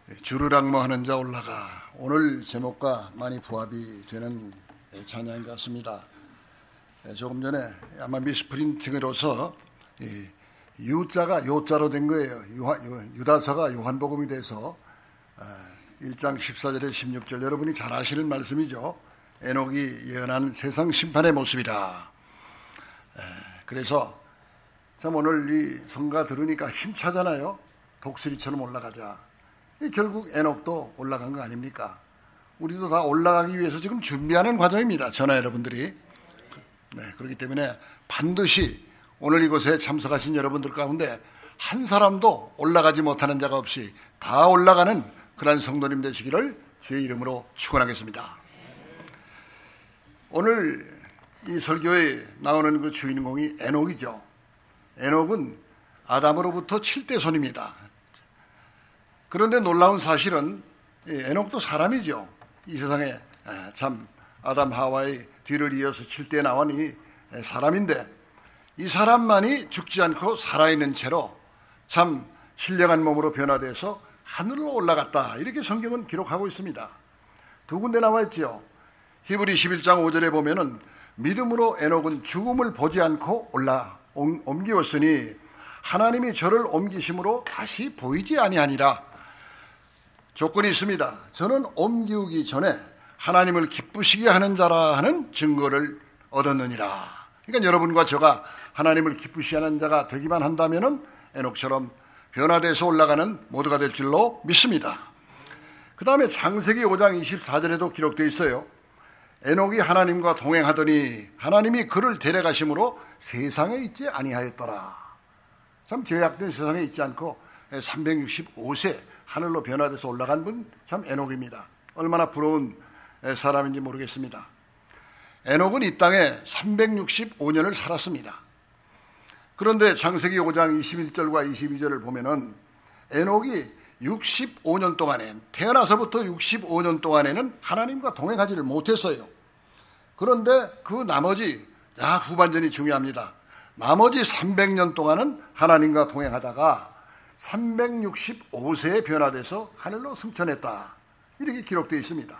주르락모 하는 자 올라가. 오늘 제목과 많이 부합이 되는 찬양인 것 같습니다. 조금 전에 아마 미스프린팅으로서 유자가 요자로 된 거예요. 유다서가 요한복음이 돼서 1장 14절에 16절, 여러분이 잘 아시는 말씀이죠. 에녹이 예언한 세상 심판의 모습이라. 그래서 참 오늘 이 성가 들으니까 힘차잖아요. 독수리처럼 올라가자. 결국 에녹도 올라간 거 아닙니까? 우리도 다 올라가기 위해서 지금 준비하는 과정입니다. 저나 여러분들이. 그렇기 때문에 반드시 오늘 이곳에 참석하신 여러분들 가운데 한 사람도 올라가지 못하는 자가 없이 다 올라가는 그런 성도님 되시기를 주의 이름으로 축원하겠습니다. 오늘 이 설교에 나오는 그 주인공이 에녹이죠. 에녹은 아담으로부터 7대 손입니다. 그런데 놀라운 사실은 에녹도 사람이죠. 이 세상에 참 아담 하와의 뒤를 이어서 7대 나오니 사람인데, 이 사람만이 죽지 않고 살아있는 채로 참 신령한 몸으로 변화돼서 하늘로 올라갔다, 이렇게 성경은 기록하고 있습니다. 두 군데 나와 있죠. 히브리 11장 5절에 보면은 믿음으로 에녹은 죽음을 보지 않고 옮기었으니 하나님이 저를 옮기심으로 다시 보이지 아니하니라. 조건이 있습니다. 저는 옮기기 전에 하나님을 기쁘시게 하는 자라 하는 증거를 얻었느니라. 그러니까 여러분과 저가 하나님을 기쁘시게 하는 자가 되기만 한다면은 에녹처럼 변화돼서 올라가는 모두가 될 줄로 믿습니다. 그 다음에 창세기 5장 24절에도 기록되어 있어요. 에녹이 하나님과 동행하더니 하나님이 그를 데려가심으로 세상에 있지 아니하였더라. 참 제약된 세상에 있지 않고 365세 하늘로 변화돼서 올라간 분, 참 에녹입니다. 얼마나 부러운 사람인지 모르겠습니다. 에녹은 이 땅에 365년을 살았습니다. 그런데 창세기 5장 21절과 22절을 보면은 에녹이 65년 동안에, 태어나서부터 65년 동안에는 하나님과 동행하지를 못했어요. 그런데 그 나머지, 후반전이 중요합니다. 나머지 300년 동안은 하나님과 동행하다가 365세에 변화돼서 하늘로 승천했다, 이렇게 기록되어 있습니다.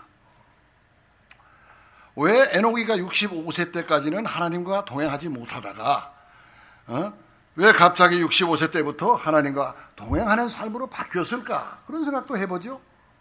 왜 에녹이가 65세 때까지는 하나님과 동행하지 못하다가 왜 갑자기 65세 때부터 하나님과 동행하는 삶으로 바뀌었을까? 그런 생각도 해보죠.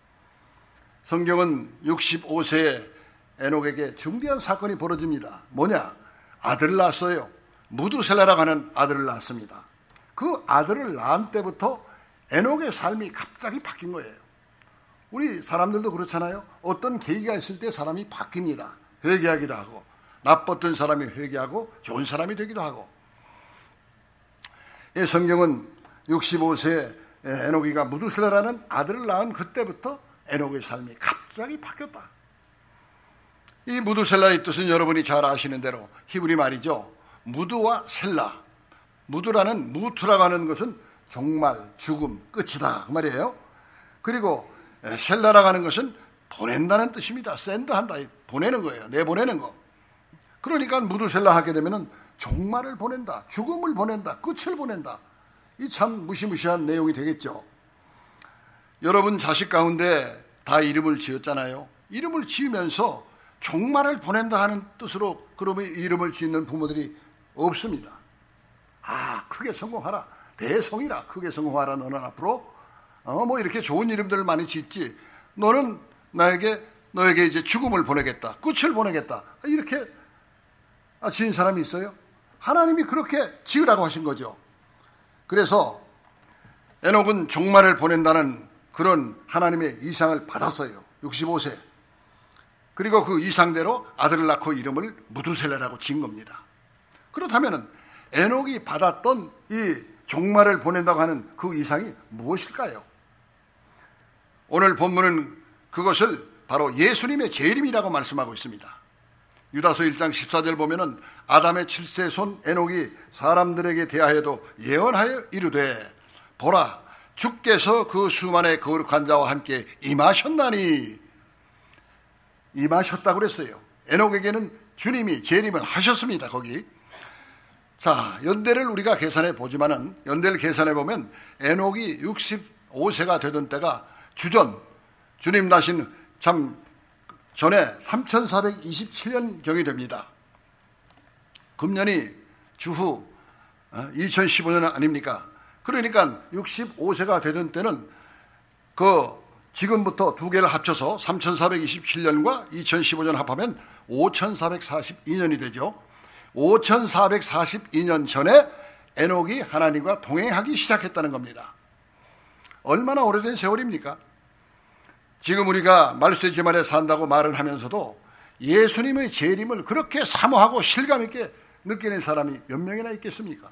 성경은 65세에 에녹에게 중대한 사건이 벌어집니다. 뭐냐? 아들을 낳았어요. 무두셀라라고 하는 아들을 낳았습니다. 그 아들을 낳은 때부터 에녹의 삶이 갑자기 바뀐 거예요. 우리 사람들도 그렇잖아요. 어떤 계기가 있을 때 사람이 바뀝니다. 회개하기도 하고, 나빴던 사람이 회개하고 좋은 사람이 되기도 하고. 이 성경은 65세 에녹이가 무두셀라라는 아들을 낳은 그때부터 에녹의 삶이 갑자기 바뀌었다. 이 무두셀라의 뜻은 여러분이 잘 아시는 대로 히브리 말이죠. 무두와 셀라. 무두라는, 무투라고 하는 것은 종말, 죽음, 끝이다, 그 말이에요. 그리고 셀라라고 하는 것은 보낸다는 뜻입니다. 샌드한다, 보내는 거예요. 내보내는 거. 그러니까 무두셀라 하게 되면은 종말을 보낸다, 죽음을 보낸다, 끝을 보낸다. 이 참 무시무시한 내용이 되겠죠. 여러분 자식 가운데 다 이름을 지었잖아요. 이름을 지으면서 종말을 보낸다 하는 뜻으로 그러면 이름을 짓는 부모들이 없습니다. 크게 성공하라, 대성이라, 크게 성공하라, 너는 앞으로 뭐 이렇게 좋은 이름들을 많이 짓지, 너는 너에게 이제 죽음을 보내겠다, 끝을 보내겠다, 이렇게 지은 사람이 있어요? 하나님이 그렇게 지으라고 하신 거죠. 그래서 에녹은 종말을 보낸다는 그런 하나님의 이상을 받았어요. 65세. 그리고 그 이상대로 아들을 낳고 이름을 무두셀라라고 지은 겁니다. 그렇다면 에녹이 받았던 이 종말을 보낸다고 하는 그 이상이 무엇일까요? 오늘 본문은 그것을 바로 예수님의 재림이라고 말씀하고 있습니다. 유다서 1장 14절 보면은 아담의 7세 손 에녹이 사람들에게 대하여도 예언하여 이르되, 보라, 주께서 그 수만의 거룩한 자와 함께 임하셨나니. 임하셨다고 그랬어요. 에녹에게는 주님이 재림을 하셨습니다. 거기. 자, 연대를 우리가 계산해 보지만은, 연대를 계산해 보면 에녹이 65세가 되던 때가 주전, 주님 나신 참 전에 3427년경이 됩니다. 금년이 주후 2015년 아닙니까? 그러니까 65세가 되던 때는 지금부터 두 개를 합쳐서 3427년과 2015년 합하면 5442년이 되죠. 5442년 전에 에녹이 하나님과 동행하기 시작했다는 겁니다. 얼마나 오래된 세월입니까? 지금 우리가 말세지말에 산다고 말을 하면서도 예수님의 재림을 그렇게 사모하고 실감 있게 느끼는 사람이 몇 명이나 있겠습니까?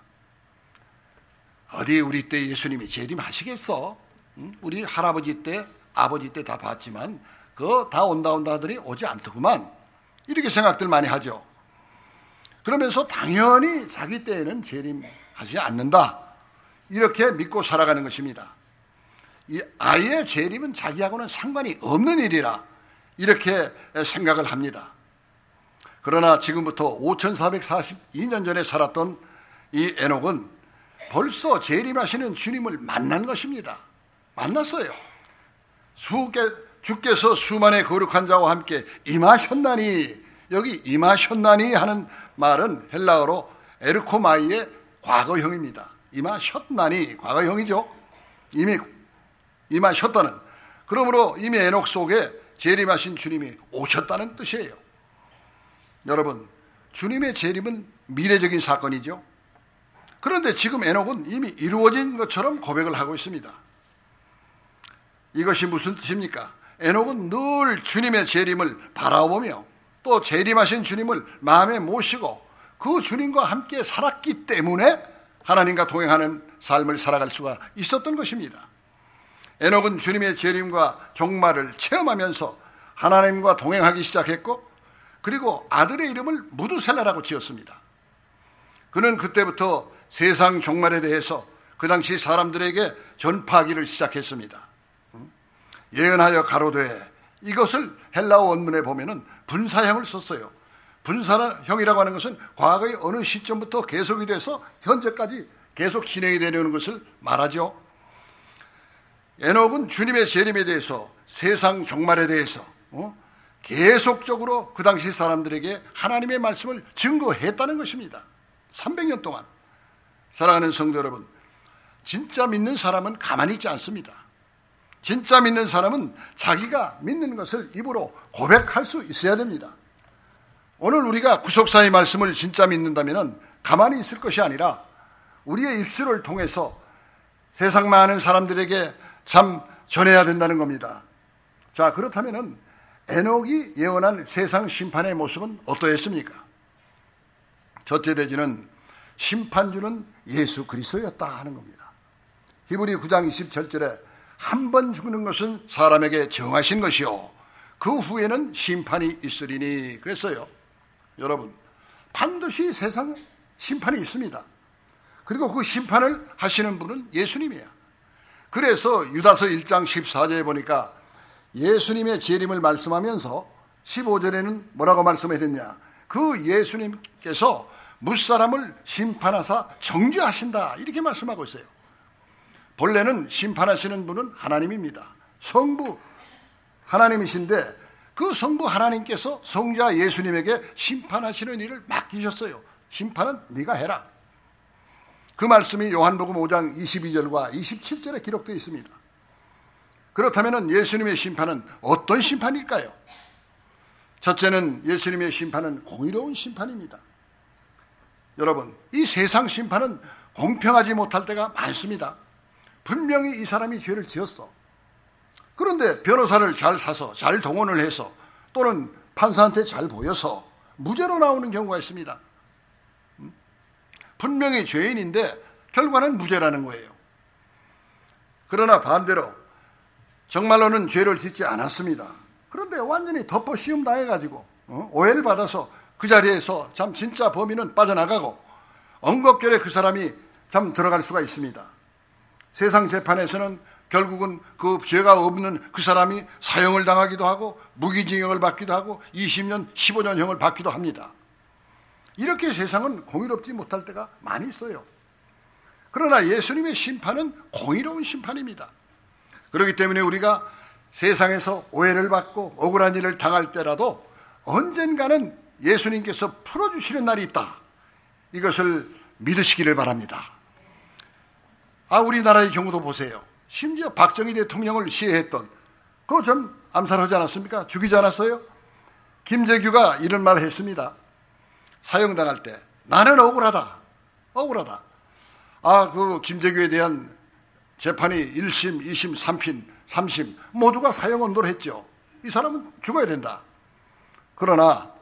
어디 우리 때 예수님이 재림하시겠어? 우리 할아버지 때, 아버지 때 다 봤지만 그거 다 온다 하더니 오지 않더구만. 이렇게 생각들 많이 하죠. 그러면서 당연히 자기 때에는 재림하지 않는다. 이렇게 믿고 살아가는 것입니다. 이 아예 재림은 자기하고는 상관이 없는 일이라 이렇게 생각을 합니다. 그러나 지금부터 5442년 전에 살았던 이 에녹은 벌써 재림하시는 주님을 만난 것입니다. 만났어요. 주께서 수만의 거룩한 자와 함께 임하셨나니, 여기 임하셨나니 하는 말은 헬라어로 에르코마이의 과거형입니다. 임하셨나니 과거형이죠. 이미 임하셨다는, 그러므로 이미 에녹 속에 재림하신 주님이 오셨다는 뜻이에요. 여러분, 주님의 재림은 미래적인 사건이죠. 그런데 지금 에녹은 이미 이루어진 것처럼 고백을 하고 있습니다. 이것이 무슨 뜻입니까? 에녹은 늘 주님의 재림을 바라보며 또 재림하신 주님을 마음에 모시고 그 주님과 함께 살았기 때문에 하나님과 동행하는 삶을 살아갈 수가 있었던 것입니다. 에녹은 주님의 재림과 종말을 체험하면서 하나님과 동행하기 시작했고, 그리고 아들의 이름을 무두셀라라고 지었습니다. 그는 그때부터 세상 종말에 대해서 그 당시 사람들에게 전파하기를 시작했습니다. 예언하여 가로되, 이것을 헬라어 원문에 보면은 분사형을 썼어요. 분사형이라고 하는 것은 과거의 어느 시점부터 계속이 돼서 현재까지 계속 진행이 되는 것을 말하죠. 에녹은 주님의 재림에 대해서, 세상 종말에 대해서 계속적으로 그 당시 사람들에게 하나님의 말씀을 증거했다는 것입니다. 300년 동안. 사랑하는 성도 여러분, 진짜 믿는 사람은 가만히 있지 않습니다. 진짜 믿는 사람은 자기가 믿는 것을 입으로 고백할 수 있어야 됩니다. 오늘 우리가 구속사의 말씀을 진짜 믿는다면 가만히 있을 것이 아니라 우리의 입술을 통해서 세상 많은 사람들에게 참 전해야 된다는 겁니다. 자, 그렇다면 에녹이 예언한 세상 심판의 모습은 어떠했습니까? 첫째 대지는 심판주는 예수 그리스도였다 하는 겁니다. 히브리 9장 27절에 한 번 죽는 것은 사람에게 정하신 것이요 그 후에는 심판이 있으리니 그랬어요. 여러분, 반드시 세상 심판이 있습니다. 그리고 그 심판을 하시는 분은 예수님이야. 그래서 유다서 1장 14절에 보니까 예수님의 재림을 말씀하면서 15절에는 뭐라고 말씀하셨냐, 그 예수님께서 무사람을 심판하사 정죄하신다 이렇게 말씀하고 있어요. 본래는 심판하시는 분은 하나님입니다. 성부 하나님이신데 그 성부 하나님께서 성자 예수님에게 심판하시는 일을 맡기셨어요. 심판은 네가 해라. 그 말씀이 요한복음 5장 22절과 27절에 기록되어 있습니다. 그렇다면 예수님의 심판은 어떤 심판일까요? 첫째는 예수님의 심판은 공의로운 심판입니다. 여러분, 이 세상 심판은 공평하지 못할 때가 많습니다. 분명히 이 사람이 죄를 지었어. 그런데 변호사를 잘 사서 잘 동원을 해서 또는 판사한테 잘 보여서 무죄로 나오는 경우가 있습니다. 분명히 죄인인데 결과는 무죄라는 거예요. 그러나 반대로 정말로는 죄를 짓지 않았습니다. 그런데 완전히 덮어 씌움 당해가지고 오해를 받아서 그 자리에서 참 진짜 범인은 빠져나가고 엉겁결에 그 사람이 참 들어갈 수가 있습니다. 세상 재판에서는 결국은 그 죄가 없는 그 사람이 사형을 당하기도 하고 무기징역을 받기도 하고 20년, 15년형을 받기도 합니다. 이렇게 세상은 공의롭지 못할 때가 많이 있어요. 그러나 예수님의 심판은 공의로운 심판입니다. 그렇기 때문에 우리가 세상에서 오해를 받고 억울한 일을 당할 때라도 언젠가는 예수님께서 풀어주시는 날이 있다. 이것을 믿으시기를 바랍니다. 우리나라의 경우도 보세요. 심지어 박정희 대통령을 시해했던 그거 좀 암살하지 않았습니까? 죽이지 않았어요? 김재규가 이런 말을 했습니다. 사형당할 때 나는 억울하다. 그 김재규에 대한 재판이 1심, 2심, 3심, 3심 모두가 사형 언도를 했죠. 이 사람은 죽어야 된다. 그러나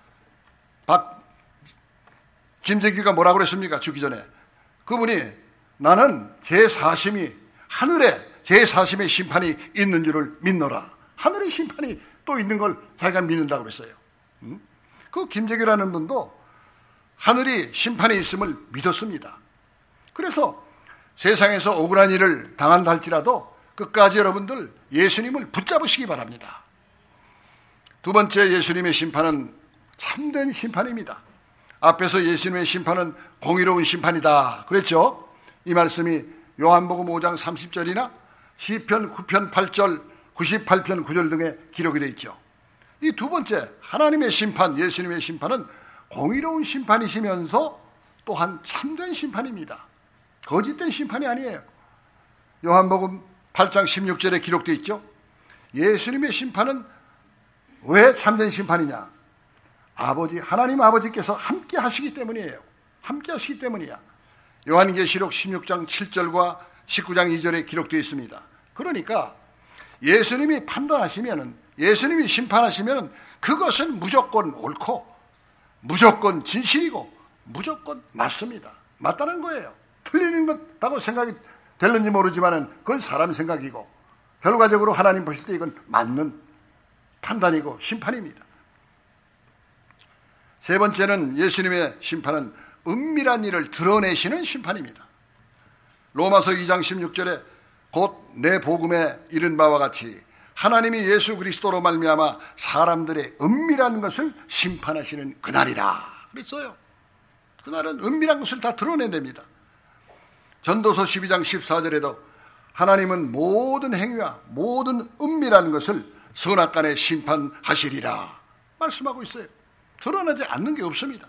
김재규가 뭐라고 그랬습니까? 죽기 전에 그분이 나는 제4심이 하늘에 제4심의 심판이 있는 줄을 믿노라. 하늘의 심판이 또 있는 걸 자기가 믿는다고 그랬어요. 그 김재규라는 분도 하늘이 심판이 있음을 믿었습니다. 그래서 세상에서 억울한 일을 당한다 할지라도 끝까지 여러분들 예수님을 붙잡으시기 바랍니다. 두 번째 예수님의 심판은 참된 심판입니다. 앞에서 예수님의 심판은 공의로운 심판이다 그랬죠. 이 말씀이 요한복음 5장 30절이나 시편 9편 8절, 98편 9절 등에 기록이 되어 있죠. 이 두 번째 하나님의 심판, 예수님의 심판은 공의로운 심판이시면서 또한 참된 심판입니다. 거짓된 심판이 아니에요. 요한복음 8장 16절에 기록되어 있죠. 예수님의 심판은 왜 참된 심판이냐? 하나님 아버지께서 함께 하시기 때문이에요. 함께 하시기 때문이야. 요한계시록 16장 7절과 19장 2절에 기록되어 있습니다. 그러니까 예수님이 판단하시면은, 예수님이 심판하시면은 그것은 무조건 옳고 무조건 진실이고 무조건 맞습니다. 맞다는 거예요. 틀리는 것다고 생각이 될는지 모르지만은 그건 사람 생각이고 결과적으로 하나님 보실 때 이건 맞는 판단이고 심판입니다. 세 번째는 예수님의 심판은 은밀한 일을 드러내시는 심판입니다. 로마서 2장 16절에 곧 내 복음에 이른 바와 같이 하나님이 예수 그리스도로 말미암아 사람들의 은밀한 것을 심판하시는 그날이라 그랬어요. 그날은 은밀한 것을 다 드러내냅니다. 전도서 12장 14절에도 하나님은 모든 행위와 모든 은밀한 것을 선악간에 심판하시리라 말씀하고 있어요. 드러나지 않는 게 없습니다.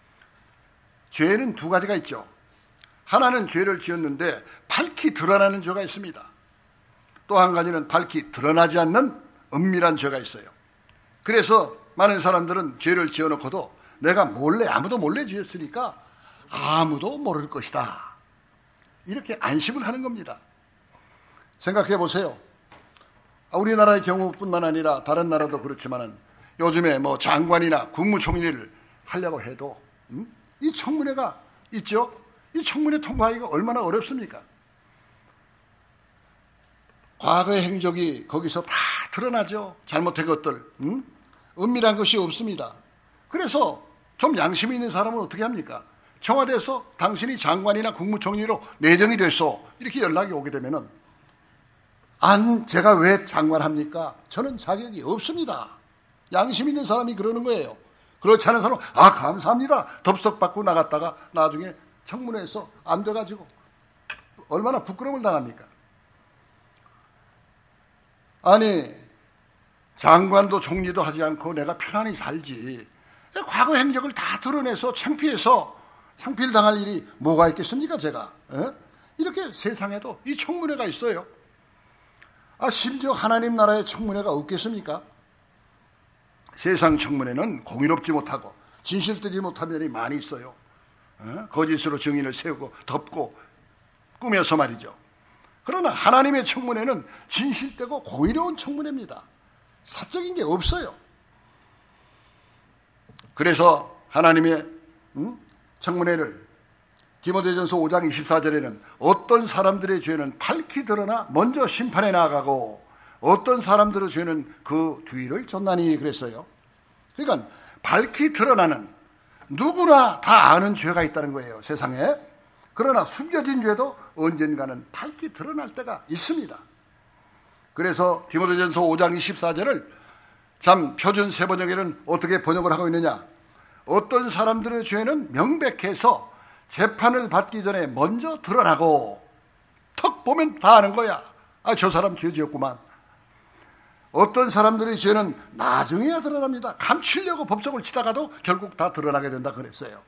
죄는 두 가지가 있죠. 하나는 죄를 지었는데 밝히 드러나는 죄가 있습니다. 또 한 가지는 밝히 드러나지 않는 은밀한 죄가 있어요. 그래서 많은 사람들은 죄를 지어놓고도 내가 아무도 몰래 지었으니까 아무도 모를 것이다. 이렇게 안심을 하는 겁니다. 생각해 보세요. 우리나라의 경우뿐만 아니라 다른 나라도 그렇지만은 요즘에 장관이나 국무총리를 하려고 해도 이 청문회가 있죠. 이 청문회 통과하기가 얼마나 어렵습니까? 과거의 행적이 거기서 다 드러나죠. 잘못된 것들. 은밀한 것이 없습니다. 그래서 좀 양심이 있는 사람은 어떻게 합니까? 청와대에서 당신이 장관이나 국무총리로 내정이 됐어. 이렇게 연락이 오게 되면은 제가 왜 장관합니까? 저는 자격이 없습니다. 양심 있는 사람이 그러는 거예요. 그렇지 않은 사람은 감사합니다. 덥석 받고 나갔다가 나중에 청문회에서 안 돼가지고 얼마나 부끄러움을 당합니까? 장관도 총리도 하지 않고 내가 편안히 살지. 과거 행적을 다 드러내서 창피를 당할 일이 뭐가 있겠습니까, 제가? 이렇게 세상에도 이 청문회가 있어요. 심지어 하나님 나라의 청문회가 없겠습니까? 세상 청문회는 공의롭지 못하고 진실되지 못한 면이 많이 있어요. 거짓으로 증인을 세우고 덮고 꾸며서 말이죠. 그러나 하나님의 청문회는 진실되고 공의로운 청문회입니다. 사적인 게 없어요. 그래서 하나님의 청문회를 디모데전서 5장 24절에는 어떤 사람들의 죄는 밝히 드러나 먼저 심판에 나아가고 어떤 사람들의 죄는 그 뒤를 쫓나니 그랬어요. 그러니까 밝히 드러나는 누구나 다 아는 죄가 있다는 거예요, 세상에. 그러나 숨겨진 죄도 언젠가는 밝히 드러날 때가 있습니다. 그래서 디모데전서 5장 24절을 참 표준 세번역에는 어떻게 번역을 하고 있느냐? 어떤 사람들의 죄는 명백해서 재판을 받기 전에 먼저 드러나고 턱 보면 다 아는 거야. 저 사람 죄 지었구만. 어떤 사람들의 죄는 나중에야 드러납니다. 감추려고 법석을 치다가도 결국 다 드러나게 된다 그랬어요.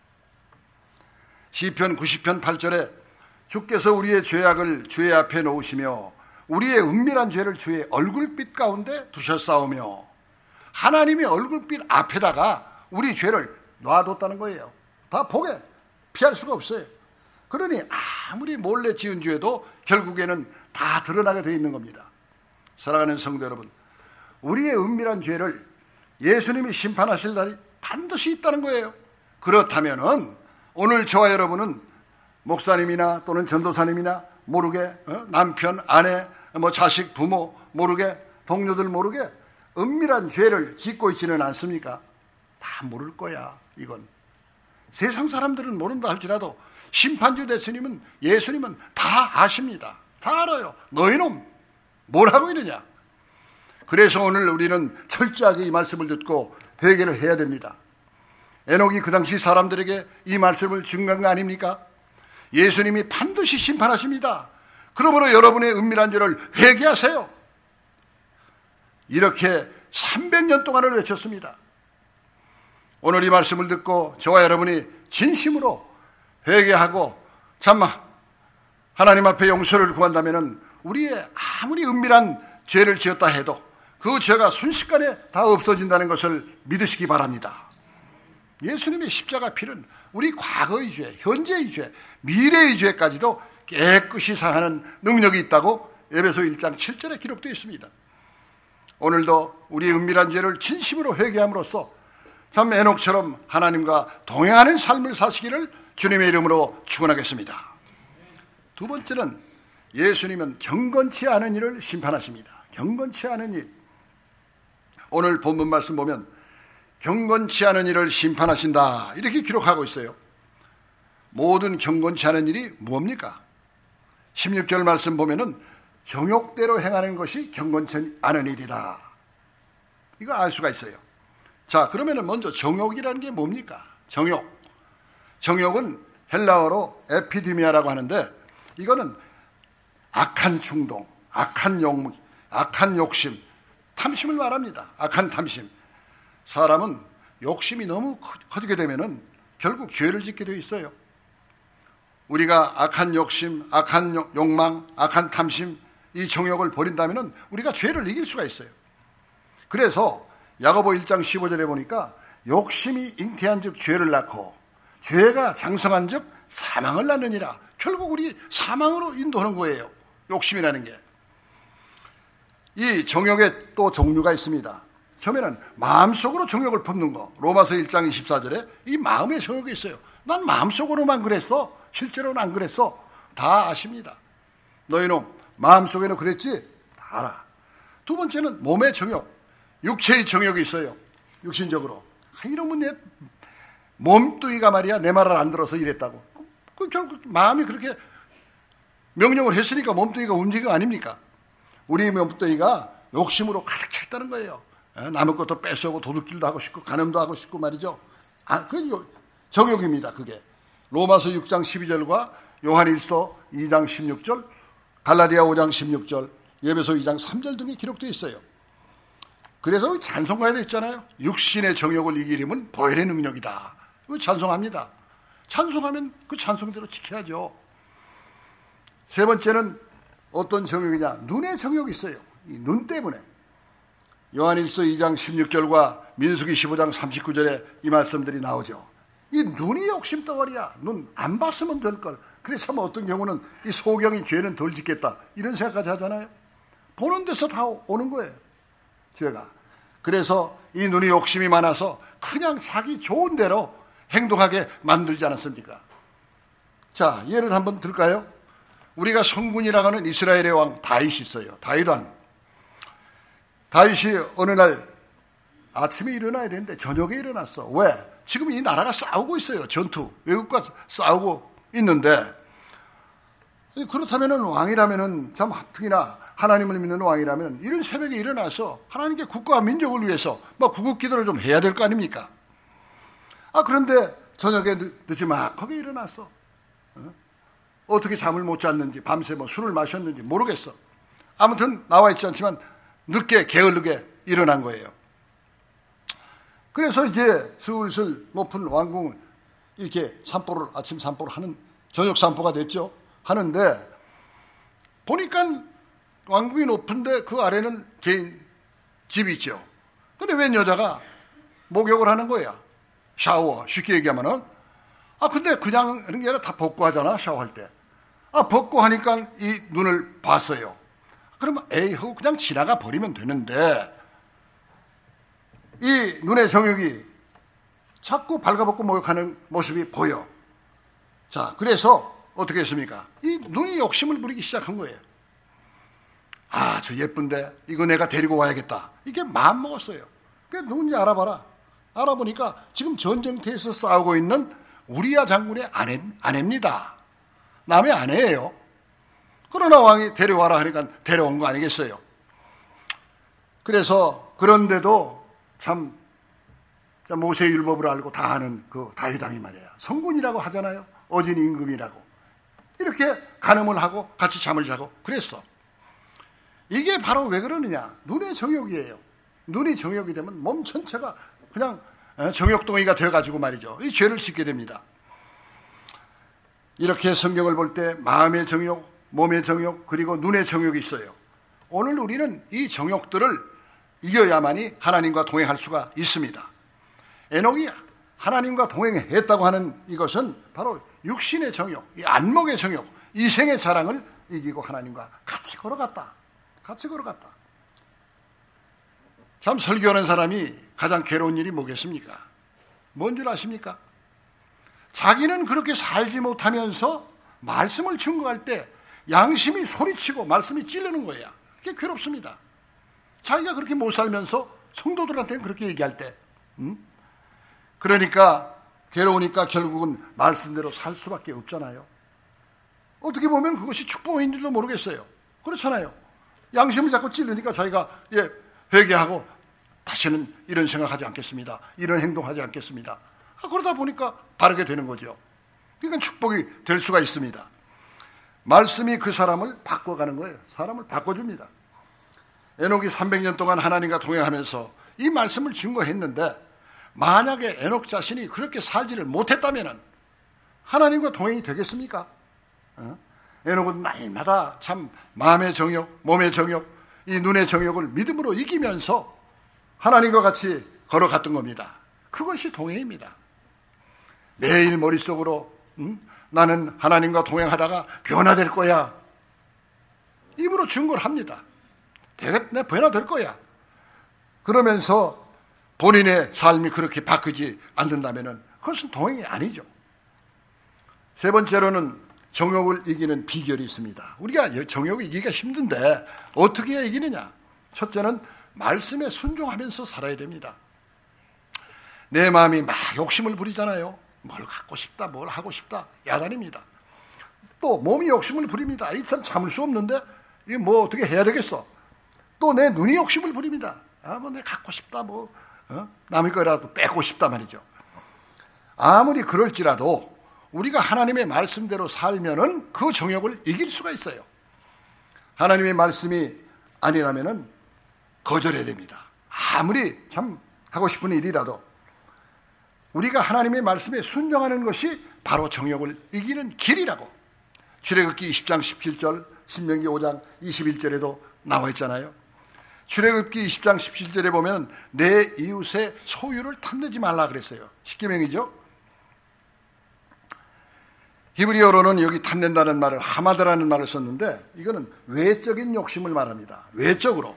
시편 90편 8절에 주께서 우리의 죄악을 주의 앞에 놓으시며 우리의 은밀한 죄를 주의 얼굴빛 가운데 두셨사오며, 하나님의 얼굴빛 앞에다가 우리 죄를 놔뒀다는 거예요. 다 보게, 피할 수가 없어요. 그러니 아무리 몰래 지은 죄도 결국에는 다 드러나게 되어 있는 겁니다. 사랑하는 성도 여러분, 우리의 은밀한 죄를 예수님이 심판하실 날이 반드시 있다는 거예요. 그렇다면은 오늘 저와 여러분은 목사님이나 또는 전도사님이나 모르게, 남편, 아내, 자식, 부모 모르게, 동료들 모르게 은밀한 죄를 짓고 있지는 않습니까? 다 모를 거야. 이건 세상 사람들은 모른다 할지라도 심판주 예수님은 다 아십니다. 다 알아요. 너희는 뭘 하고 있느냐? 그래서 오늘 우리는 철저하게 이 말씀을 듣고 회개를 해야 됩니다. 에녹이 그 당시 사람들에게 이 말씀을 증거한 거 아닙니까? 예수님이 반드시 심판하십니다. 그러므로 여러분의 은밀한 죄를 회개하세요. 이렇게 300년 동안을 외쳤습니다. 오늘 이 말씀을 듣고 저와 여러분이 진심으로 회개하고 참마 하나님 앞에 용서를 구한다면 우리의 아무리 은밀한 죄를 지었다 해도 그 죄가 순식간에 다 없어진다는 것을 믿으시기 바랍니다. 예수님의 십자가 피는 우리 과거의 죄, 현재의 죄, 미래의 죄까지도 깨끗이 사하는 능력이 있다고 에베소 1장 7절에 기록되어 있습니다. 오늘도 우리의 은밀한 죄를 진심으로 회개함으로써 참 에녹처럼 하나님과 동행하는 삶을 사시기를 주님의 이름으로 축원하겠습니다. 두 번째는 예수님은 경건치 않은 일을 심판하십니다. 경건치 않은 일. 오늘 본문 말씀 보면 경건치 않은 일을 심판하신다 이렇게 기록하고 있어요. 모든 경건치 않은 일이 뭡니까? 16절 말씀 보면은 정욕대로 행하는 것이 경건치 않은 일이다. 이거 알 수가 있어요. 자, 그러면은 먼저 정욕이라는 게 뭡니까? 정욕은 헬라어로 에피디미아라고 하는데 이거는 악한 충동, 악한 욕심, 탐심을 말합니다. 악한 탐심. 사람은 욕심이 너무 커지게 되면은 결국 죄를 짓게 되어 있어요. 우리가 악한 욕심, 악한 욕망, 악한 탐심, 이 정욕을 버린다면은 우리가 죄를 이길 수가 있어요. 그래서 야고보 1장 15절에 보니까 욕심이 잉태한 즉 죄를 낳고 죄가 장성한 즉 사망을 낳느니라. 결국 우리 사망으로 인도하는 거예요. 욕심이라는 게. 이 정욕에 또 종류가 있습니다. 처음에는 마음속으로 정욕을 품는 거. 로마서 1장 24절에 이 마음의 정욕이 있어요. 난 마음속으로만 그랬어. 실제로는 안 그랬어. 다 아십니다. 너희는 마음속에는 그랬지? 다 알아. 두 번째는 몸의 정욕. 육체의 정욕이 있어요. 육신적으로. 이러면 내 몸뚱이가 말이야 내 말을 안 들어서 이랬다고. 결국 마음이 그렇게 명령을 했으니까 몸뚱이가 움직이는 거 아닙니까? 우리 몸뚱이가 욕심으로 가득 차 있다는 거예요. 남의 것도 뺏어오고 도둑질도 하고 싶고 간음도 하고 싶고 말이죠. 그 정욕입니다. 그게. 로마서 6장 12절과 요한일서 2장 16절, 갈라디아 5장 16절, 에베소 2장 3절 등이 기록되어 있어요. 그래서 찬송가에도 있잖아요. 육신의 정욕을 이기려면 보혈의 능력이다. 이거 찬송합니다. 찬송하면 그 찬송대로 지켜야죠. 세 번째는 어떤 정욕이냐? 눈의 정욕이 있어요. 이 눈 때문에. 요한일서 2장 16절과 민수기 15장 39절에 이 말씀들이 나오죠. 이 눈이 욕심 덩어리야. 눈 안 봤으면 될걸. 그래서 뭐 어떤 경우는 이 소경이 죄는 덜 짓겠다. 이런 생각까지 하잖아요. 보는 데서 다 오는 거예요. 죄가. 그래서 이 눈이 욕심이 많아서 그냥 자기 좋은 대로 행동하게 만들지 않았습니까? 자, 예를 한번 들까요? 우리가 성군이라고 하는 이스라엘의 왕 다윗이 있어요. 다윗이 어느 날 아침에 일어나야 되는데 저녁에 일어났어. 왜? 지금 이 나라가 싸우고 있어요. 전투. 외국과 싸우고 있는데 그렇다면은 왕이라면은 참 특히나 하나님을 믿는 왕이라면 이런 새벽에 일어나서 하나님께 국가와 민족을 위해서 막 구국기도를 좀 해야 될 거 아닙니까? 그런데 저녁에 늦지막하게 일어났어. 어떻게 잠을 못 잤는지 밤새 뭐 술을 마셨는지 모르겠어. 아무튼 나와 있지 않지만 늦게 게을르게 일어난 거예요. 그래서 이제 슬슬 높은 왕궁을 이렇게 산보를, 아침 산보를 하는, 저녁 산보가 됐죠. 하는데 보니까 왕궁이 높은데 그 아래는 개인 집이 있죠. 근데 웬 여자가 목욕을 하는 거야. 샤워, 쉽게 얘기하면은. 근데 그냥 이런 게 아니라 다 벗고 하잖아, 샤워할 때. 벗고 하니까 이 눈을 봤어요. 그러면 에이 하고 그냥 지나가 버리면 되는데, 이 눈의 정욕이 자꾸 발가벗고 목욕하는 모습이 보여. 자, 그래서 어떻게 했습니까? 이 눈이 욕심을 부리기 시작한 거예요. 저 예쁜데 이거 내가 데리고 와야겠다. 이게 마음 먹었어요. 그게 누군지 알아봐라. 알아보니까 지금 전쟁터에서 싸우고 있는 우리야 장군의 아내입니다. 남의 아내예요. 그러나 왕이 데려와라 하니까 데려온 거 아니겠어요? 그래서 그런데도 참 모세의 율법을 알고 다 아는 그 다윗왕이 말이야. 성군이라고 하잖아요. 어진 임금이라고. 이렇게 간음을 하고 같이 잠을 자고 그랬어. 이게 바로 왜 그러느냐? 눈의 정욕이에요. 눈이 정욕이 되면 몸 전체가 그냥 정욕덩이가 되어가지고 말이죠. 이 죄를 짓게 됩니다. 이렇게 성경을 볼 때 마음의 정욕, 몸의 정욕, 그리고 눈의 정욕이 있어요. 오늘 우리는 이 정욕들을 이겨야만이 하나님과 동행할 수가 있습니다. 에녹이 하나님과 동행했다고 하는 이것은 바로 육신의 정욕, 이 안목의 정욕, 이생의 사랑을 이기고 하나님과 같이 걸어갔다. 같이 걸어갔다. 참 설교하는 사람이 가장 괴로운 일이 뭐겠습니까? 뭔 줄 아십니까? 자기는 그렇게 살지 못하면서 말씀을 증거할 때 양심이 소리치고 말씀이 찔르는 거야. 그게 괴롭습니다. 자기가 그렇게 못 살면서 성도들한테는 그렇게 얘기할 때. 그러니까 괴로우니까 결국은 말씀대로 살 수밖에 없잖아요. 어떻게 보면 그것이 축복인 줄도 모르겠어요. 그렇잖아요. 양심을 자꾸 찔르니까 자기가 회개하고 다시는 이런 생각하지 않겠습니다. 이런 행동하지 않겠습니다. 그러다 보니까 바르게 되는 거죠. 그러니까 축복이 될 수가 있습니다. 말씀이 그 사람을 바꿔가는 거예요. 사람을 바꿔줍니다. 에녹이 300년 동안 하나님과 동행하면서 이 말씀을 증거했는데 만약에 에녹 자신이 그렇게 살지를 못했다면 하나님과 동행이 되겠습니까? 에녹은 날마다 참 마음의 정욕, 몸의 정욕, 이 눈의 정욕을 믿음으로 이기면서 하나님과 같이 걸어갔던 겁니다. 그것이 동행입니다. 매일 머릿속으로 나는 하나님과 동행하다가 변화될 거야. 입으로 증거를 합니다. 내 변화될 거야. 그러면서 본인의 삶이 그렇게 바뀌지 않는다면 그것은 동행이 아니죠. 세 번째로는 정욕을 이기는 비결이 있습니다. 우리가 정욕을 이기기가 힘든데 어떻게 해야 이기느냐? 첫째는 말씀에 순종하면서 살아야 됩니다. 내 마음이 막 욕심을 부리잖아요. 뭘 갖고 싶다, 뭘 하고 싶다, 야단입니다. 또 몸이 욕심을 부립니다. 이 참 참을 수 없는데 이게 뭐 어떻게 해야 되겠어? 또 내 눈이 욕심을 부립니다. 뭐 내가 갖고 싶다, 남의 거라도 뺏고 싶다 말이죠. 아무리 그럴지라도 우리가 하나님의 말씀대로 살면은 그 정욕을 이길 수가 있어요. 하나님의 말씀이 아니라면은 거절해야 됩니다. 아무리 참 하고 싶은 일이라도 우리가 하나님의 말씀에 순종하는 것이 바로 정욕을 이기는 길이라고 출애굽기 20장 17절, 신명기 5장 21절에도 나와 있잖아요. 출애굽기 20장 17절에 보면 내 이웃의 소유를 탐내지 말라 그랬어요. 십계명이죠. 히브리어로는 여기 탐낸다는 말을 하마드라는 말을 썼는데 이거는 외적인 욕심을 말합니다. 외적으로.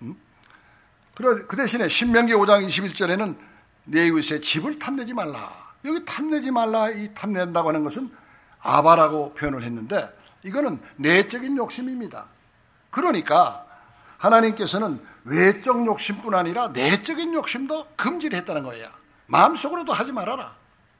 그 대신에 신명기 5장 21절에는 내 이웃의 집을 탐내지 말라. 여기 탐내지 말라, 이 탐낸다고 하는 것은 아바라고 표현을 했는데 이거는 내적인 욕심입니다. 그러니까 하나님께서는 외적 욕심뿐 아니라 내적인 욕심도 금지를 했다는 거예요. 마음속으로도 하지 말아라.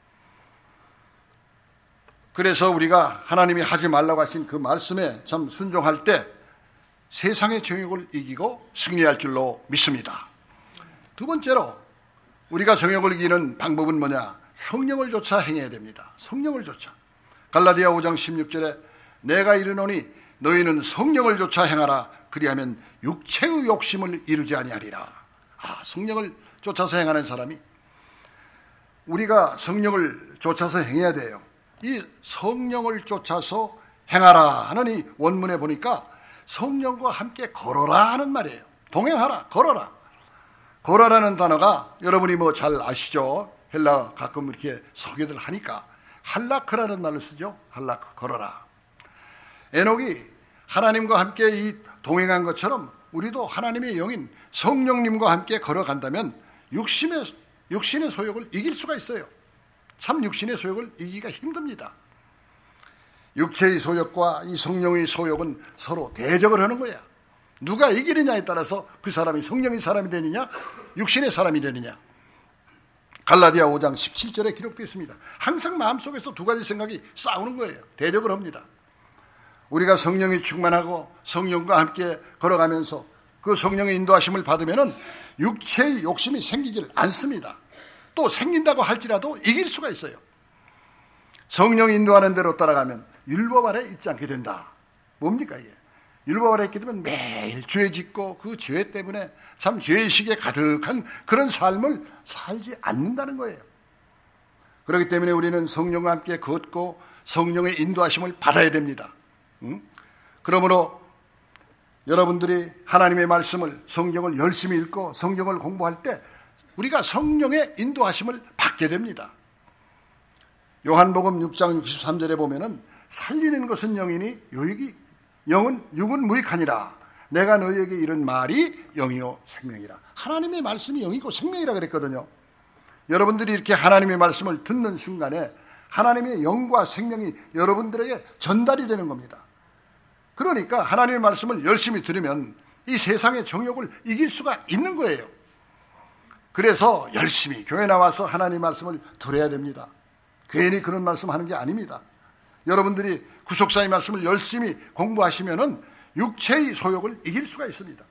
그래서 우리가 하나님이 하지 말라고 하신 그 말씀에 참 순종할 때 세상의 정욕을 이기고 승리할 줄로 믿습니다. 두 번째로 우리가 정욕을 이기는 방법은 뭐냐? 성령을 쫓아 행해야 됩니다. 성령을 쫓아. 갈라디아 5장 16절에 내가 이르노니 너희는 성령을 쫓아 행하라. 그리하면 육체의 욕심을 이루지 아니하리라. 성령을 쫓아서 행하는 사람이, 우리가 성령을 쫓아서 행해야 돼요. 이 성령을 쫓아서 행하라 하는 이 원문에 보니까 성령과 함께 걸어라 하는 말이에요. 동행하라, 걸어라. 걸어라는 단어가 여러분이 뭐 잘 아시죠? 헬라 가끔 이렇게 소개들 하니까 할라크라는 말을 쓰죠. 할라크, 걸어라. 에녹이 하나님과 함께 이 동행한 것처럼 우리도 하나님의 영인 성령님과 함께 걸어간다면 육신의 소욕을 이길 수가 있어요. 참 육신의 소욕을 이기기가 힘듭니다. 육체의 소욕과 이 성령의 소욕은 서로 대적을 하는 거야. 누가 이기느냐에 따라서 그 사람이 성령의 사람이 되느냐, 육신의 사람이 되느냐. 갈라디아 5장 17절에 기록되어 있습니다. 항상 마음속에서 두 가지 생각이 싸우는 거예요. 대적을 합니다. 우리가 성령이 충만하고 성령과 함께 걸어가면서 그 성령의 인도하심을 받으면 육체의 욕심이 생기질 않습니다. 또 생긴다고 할지라도 이길 수가 있어요. 성령이 인도하는 대로 따라가면 율법 아래 있지 않게 된다. 뭡니까 이게? 율법 아래 있게 되면 매일 죄 짓고 그 죄 때문에 참 죄의식에 가득한 그런 삶을 살지 않는다는 거예요. 그렇기 때문에 우리는 성령과 함께 걷고 성령의 인도하심을 받아야 됩니다. 그러므로 여러분들이 하나님의 말씀을, 성경을 열심히 읽고 성경을 공부할 때 우리가 성령의 인도하심을 받게 됩니다. 요한복음 6장 63절에 보면은 살리는 것은 영이니 육은 무익하니라. 내가 너희에게 이른 말이 영이요 생명이라. 하나님의 말씀이 영이고 생명이라 그랬거든요. 여러분들이 이렇게 하나님의 말씀을 듣는 순간에 하나님의 영과 생명이 여러분들에게 전달이 되는 겁니다. 그러니까 하나님의 말씀을 열심히 들으면 이 세상의 정욕을 이길 수가 있는 거예요. 그래서 열심히 교회 나와서 하나님의 말씀을 들어야 됩니다. 괜히 그런 말씀 하는 게 아닙니다. 여러분들이 구속사의 말씀을 열심히 공부하시면은 육체의 소욕을 이길 수가 있습니다.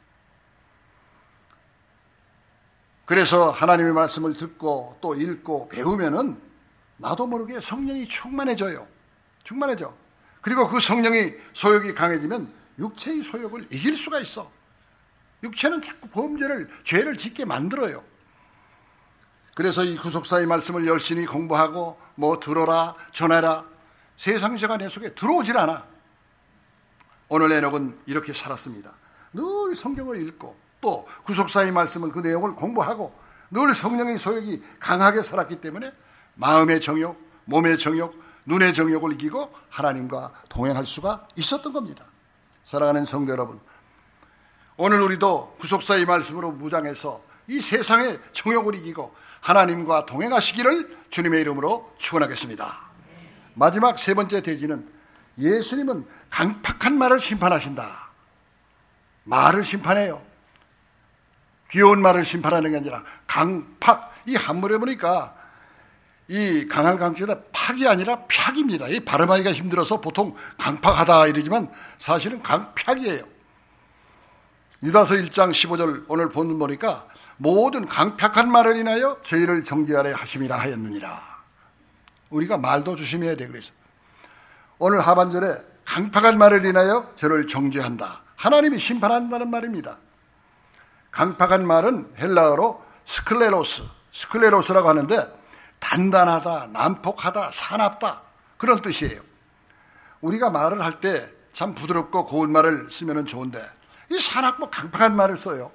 그래서 하나님의 말씀을 듣고 또 읽고 배우면은 나도 모르게 성령이 충만해져요. 충만해져. 그리고 그 성령의 소욕이 강해지면 육체의 소욕을 이길 수가 있어. 육체는 자꾸 죄를 짓게 만들어요. 그래서 이 구속사의 말씀을 열심히 공부하고 뭐 들어라, 전해라. 세상세가 내 속에 들어오질 않아. 오늘 에녹은 이렇게 살았습니다. 늘 성경을 읽고 또 구속사의 말씀을 그 내용을 공부하고 늘 성령의 소욕이 강하게 살았기 때문에 마음의 정욕, 몸의 정욕, 눈의 정욕을 이기고 하나님과 동행할 수가 있었던 겁니다. 사랑하는 성도 여러분, 오늘 우리도 구속사의 말씀으로 무장해서 이 세상의 정욕을 이기고 하나님과 동행하시기를 주님의 이름으로 축원하겠습니다. 마지막 세 번째 대지는 예수님은 강팍한 말을 심판하신다. 말을 심판해요. 귀여운 말을 심판하는 게 아니라 강팍. 이 한문에 보니까 이 강할 강조에다 팍이 아니라 팍입니다. 이 발음하기가 힘들어서 보통 강팍하다 이러지만 사실은 강팍이에요. 유다서 1장 15절 오늘 본문 보니까 모든 강팍한 말을 인하여 저희를 정죄하려 하심이라 하였느니라. 우리가 말도 조심해야 돼. 그래서 오늘 하반절에 강팍한 말을 인하여 저를 정죄한다. 하나님이 심판한다는 말입니다. 강팍한 말은 헬라어로 스클레로스라고 하는데 단단하다, 난폭하다, 사납다 그런 뜻이에요. 우리가 말을 할 때 참 부드럽고 고운 말을 쓰면 좋은데 이 사납고 강팍한 말을 써요.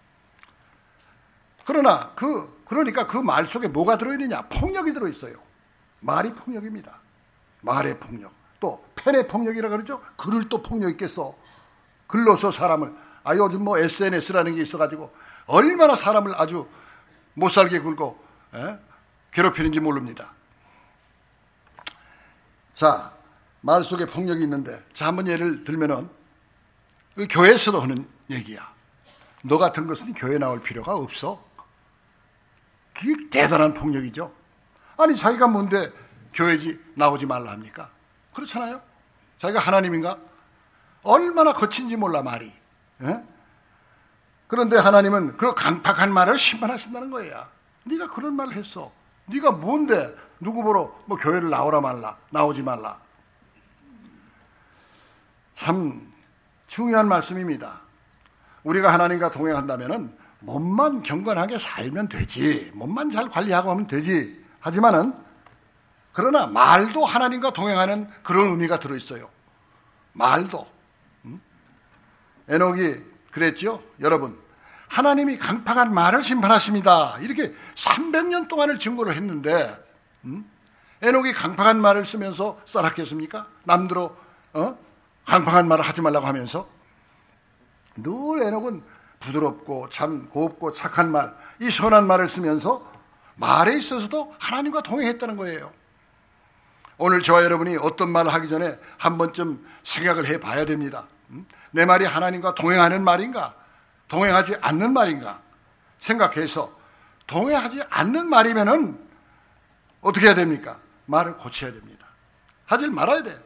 그러니까 그 말 속에 뭐가 들어있느냐? 폭력이 들어있어요. 말이 폭력입니다. 말의 폭력. 또 펜의 폭력이라 그러죠. 글을 또 폭력 있겠어. 글로서 사람을 요즘 뭐 SNS라는 게 있어가지고 얼마나 사람을 아주 못살게 굴고 괴롭히는지 모릅니다. 자, 말 속에 폭력이 있는데 자, 한번 예를 들면은 교회에서도 하는 얘기야. 너 같은 것은 교회 나올 필요가 없어. 그게 대단한 폭력이죠. 아니 자기가 뭔데 교회지 나오지 말라 합니까? 그렇잖아요. 자기가 하나님인가? 얼마나 거친지 몰라 말이. 그런데 하나님은 그 강팍한 말을 심판하신다는 거야. 네가 그런 말을 했어. 네가 뭔데 누구 보러 뭐 교회를 나오라 말라, 나오지 말라. 참 중요한 말씀입니다. 우리가 하나님과 동행한다면은 몸만 경건하게 살면 되지, 몸만 잘 관리하고 하면 되지. 하지만은 그러나 말도 하나님과 동행하는 그런 의미가 들어있어요. 말도. 에녹이 그랬죠. 여러분, 하나님이 강팍한 말을 심판하십니다. 이렇게 300년 동안을 증거를 했는데 에녹이 강팍한 말을 쓰면서 쌀았겠습니까? 남들로 강팍한 말을 하지 말라고 하면서. 늘 에녹은 부드럽고 참 곱고 착한 말, 이 선한 말을 쓰면서 말에 있어서도 하나님과 동행했다는 거예요. 오늘 저와 여러분이 어떤 말을 하기 전에 한 번쯤 생각을 해봐야 됩니다. 내 말이 하나님과 동행하는 말인가? 동행하지 않는 말인가? 생각해서 동행하지 않는 말이면은 어떻게 해야 됩니까? 말을 고쳐야 됩니다. 하지 말아야 돼.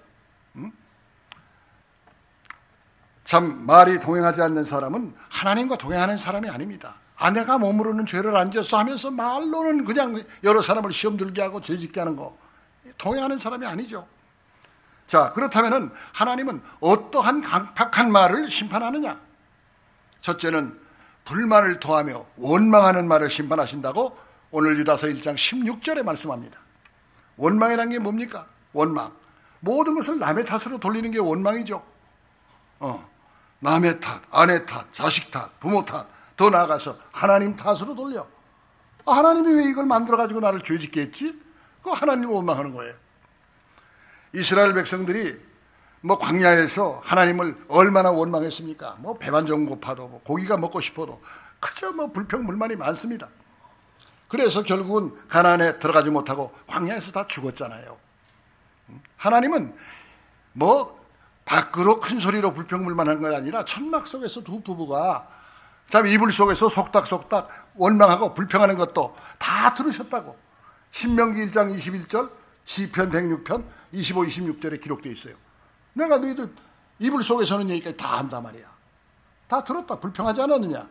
참 말이 동행하지 않는 사람은 하나님과 동행하는 사람이 아닙니다. 아내가 머무르는 죄를 안 지었어 하면서 말로는 그냥 여러 사람을 시험 들게 하고 죄짓게 하는 거, 동행하는 사람이 아니죠. 자, 그렇다면 하나님은 어떠한 강팍한 말을 심판하느냐? 첫째는 불만을 토하며 원망하는 말을 심판하신다고 오늘 유다서 1장 16절에 말씀합니다. 원망이란 게 뭡니까? 원망. 모든 것을 남의 탓으로 돌리는 게 원망이죠. 남의 탓, 아내 탓, 자식 탓, 부모 탓, 더 나아가서 하나님 탓으로 돌려. 하나님이 왜 이걸 만들어가지고 나를 죄짓게 했지? 그거 하나님을 원망하는 거예요. 이스라엘 백성들이 광야에서 하나님을 얼마나 원망했습니까? 배만 좀 고파도 고기가 먹고 싶어도 그저 불평불만이 많습니다. 그래서 결국은 가나안에 들어가지 못하고 광야에서 다 죽었잖아요. 하나님은 밖으로 큰 소리로 불평불만한 건 아니라 천막 속에서 두 부부가 참 이불 속에서 속닥속닥 원망하고 불평하는 것도 다 들으셨다고. 신명기 1장 21절, 시편 106편 25, 26절에 기록되어 있어요. 내가 너희들 이불 속에서는 얘기까지 다 한단 말이야. 다 들었다. 불평하지 않았느냐?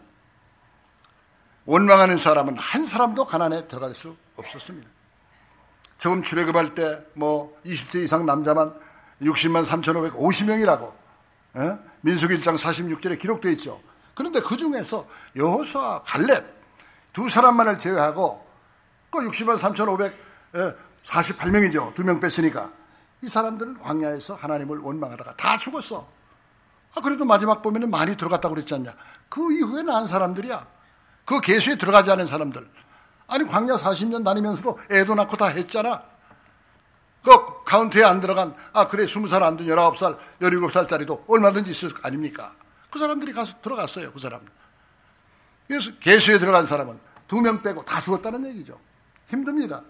원망하는 사람은 한 사람도 가나안에 들어갈 수 없었습니다. 처음 출애굽할 때 20세 이상 남자만 60만 3,550명이라고 민수기 1장 46절에 기록되어 있죠. 그런데 그 중에서 여호수아, 갈렙 두 사람만을 제외하고 그 60만 3,548명이죠. 2명 뺐으니까 이 사람들은 광야에서 하나님을 원망하다가 다 죽었어. 그래도 마지막 보면은 많이 들어갔다고 그랬지 않냐. 그 이후에 나은 사람들이야. 그 계수에 들어가지 않은 사람들. 아니 광야 40년 다니면서도 애도 낳고 다 했잖아. 그 카운트에 안 들어간 그래 20살 안 된 19살 17살짜리도 얼마든지 있을 거 아닙니까? 그 사람들이 가서 들어갔어요. 그 사람들. 그래서 계수에 들어간 사람은 2명 빼고 다 죽었다는 얘기죠. 힘듭니다.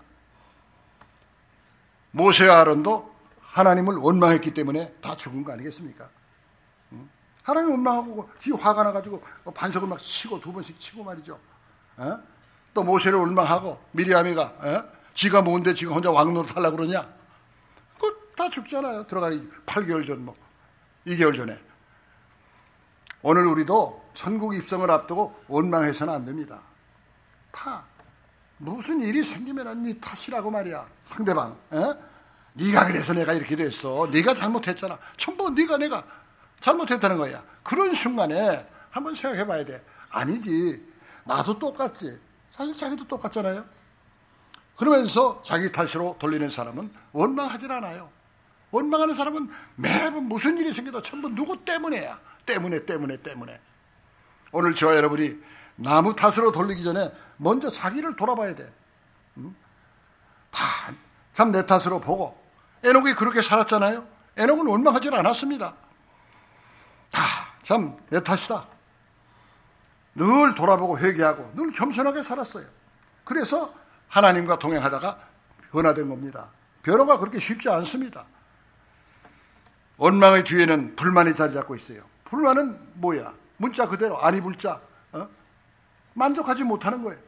모세와 아론도 하나님을 원망했기 때문에 다 죽은 거 아니겠습니까? 하나님 원망하고 지 화가 나가지고 반석을 막 치고 2번씩 치고 말이죠. 또 모세를 원망하고 미리암이가 지가 뭔데 지가 혼자 왕 노릇하려고 그러냐? 그거 다 죽잖아요. 들어가기 8개월 전 2개월 전에. 오늘 우리도 천국 입성을 앞두고 원망해서는 안 됩니다. 무슨 일이 생기면 네 탓이라고 말이야. 상대방. 네가 그래서 내가 이렇게 됐어. 네가 잘못했잖아. 전부 네가 내가 잘못했다는 거야. 그런 순간에 한번 생각해 봐야 돼. 아니지. 나도 똑같지. 사실 자기도 똑같잖아요. 그러면서 자기 탓으로 돌리는 사람은 원망하질 않아요. 원망하는 사람은 매번 무슨 일이 생겨도 전부 누구 때문에야. 때문에. 오늘 저와 여러분이 나무 탓으로 돌리기 전에 먼저 자기를 돌아봐야 돼. 다 참 내 탓으로 보고. 에녹이 그렇게 살았잖아요. 에녹은 원망하지 않았습니다. 참 내 탓이다. 늘 돌아보고 회개하고 늘 겸손하게 살았어요. 그래서 하나님과 동행하다가 변화된 겁니다. 변화가 그렇게 쉽지 않습니다. 원망의 뒤에는 불만이 자리 잡고 있어요. 불만은 뭐야? 문자 그대로 아니 불자. 만족하지 못하는 거예요.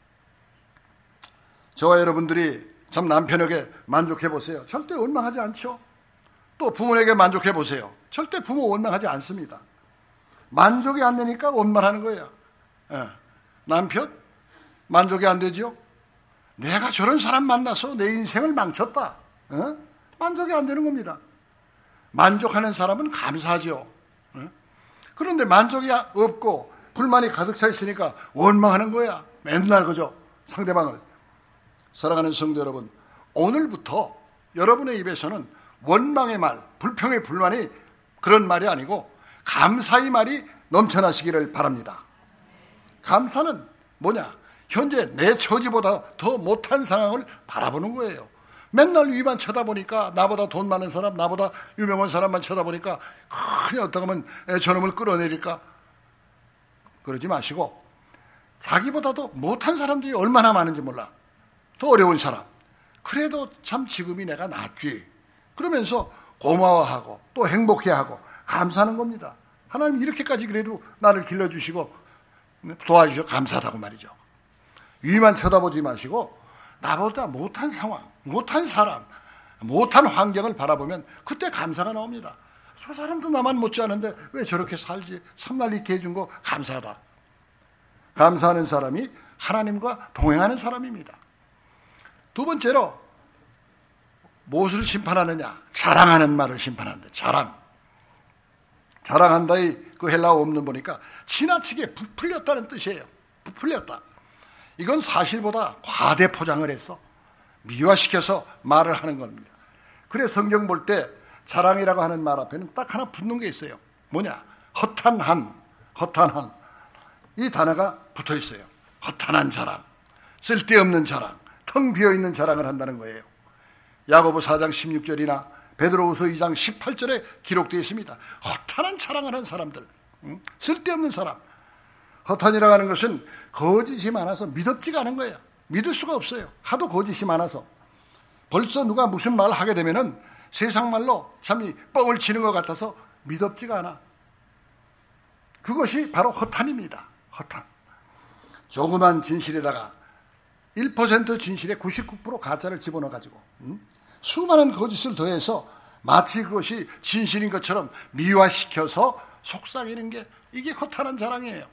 저와 여러분들이 참 남편에게 만족해 보세요. 절대 원망하지 않죠. 또 부모에게 만족해 보세요. 절대 부모 원망하지 않습니다. 만족이 안 되니까 원망하는 거예요. 남편 만족이 안 되죠. 내가 저런 사람 만나서 내 인생을 망쳤다. 만족이 안 되는 겁니다. 만족하는 사람은 감사하죠. 그런데 만족이 없고 불만이 가득 차 있으니까 원망하는 거야. 맨날 그죠? 상대방을. 사랑하는 성도 여러분, 오늘부터 여러분의 입에서는 원망의 말, 불평의 불만이 그런 말이 아니고 감사의 말이 넘쳐나시기를 바랍니다. 감사는 뭐냐? 현재 내 처지보다 더 못한 상황을 바라보는 거예요. 맨날 위만 쳐다보니까, 나보다 돈 많은 사람, 나보다 유명한 사람만 쳐다보니까 그냥 어떻게 하면 저놈을 끌어내릴까? 그러지 마시고 자기보다도 못한 사람들이 얼마나 많은지 몰라. 더 어려운 사람. 그래도 참 지금이 내가 낫지. 그러면서 고마워하고 또 행복해하고 감사하는 겁니다. 하나님 이렇게까지 그래도 나를 길러주시고 도와주셔서 감사하다고 말이죠. 위만 쳐다보지 마시고 나보다 못한 상황, 못한 사람, 못한 환경을 바라보면 그때 감사가 나옵니다. 저 사람도 나만 못지 않은데 왜 저렇게 살지? 참날 있게 해준 거 감사하다. 감사하는 사람이 하나님과 동행하는 사람입니다. 두 번째로 무엇을 심판하느냐? 자랑하는 말을 심판한다. 자랑한다의 그 헬라어 없는 보니까 지나치게 부풀렸다는 뜻이에요. 부풀렸다. 이건 사실보다 과대 포장을 해서 미화시켜서 말을 하는 겁니다. 그래 성경 볼 때 자랑이라고 하는 말 앞에는 딱 하나 붙는 게 있어요. 뭐냐? 허탄한 이 단어가 붙어 있어요. 허탄한 자랑, 쓸데없는 자랑, 텅 비어있는 자랑을 한다는 거예요. 야고보 4장 16절이나 베드로후서 2장 18절에 기록되어 있습니다. 허탄한 자랑을 한 사람들, 쓸데없는 사람. 허탄이라고 하는 것은 거짓이 많아서 믿었지가 않은 거예요. 믿을 수가 없어요. 하도 거짓이 많아서. 벌써 누가 무슨 말을 하게 되면은 세상 말로 참 뻥을 치는 것 같아서 믿었지가 않아. 그것이 바로 허탄입니다. 허탄. 조그만 진실에다가 1% 진실에 99% 가짜를 집어넣어가지고 수많은 거짓을 더해서 마치 그것이 진실인 것처럼 미화시켜서 속삭이는 게 이게 허탄한 자랑이에요.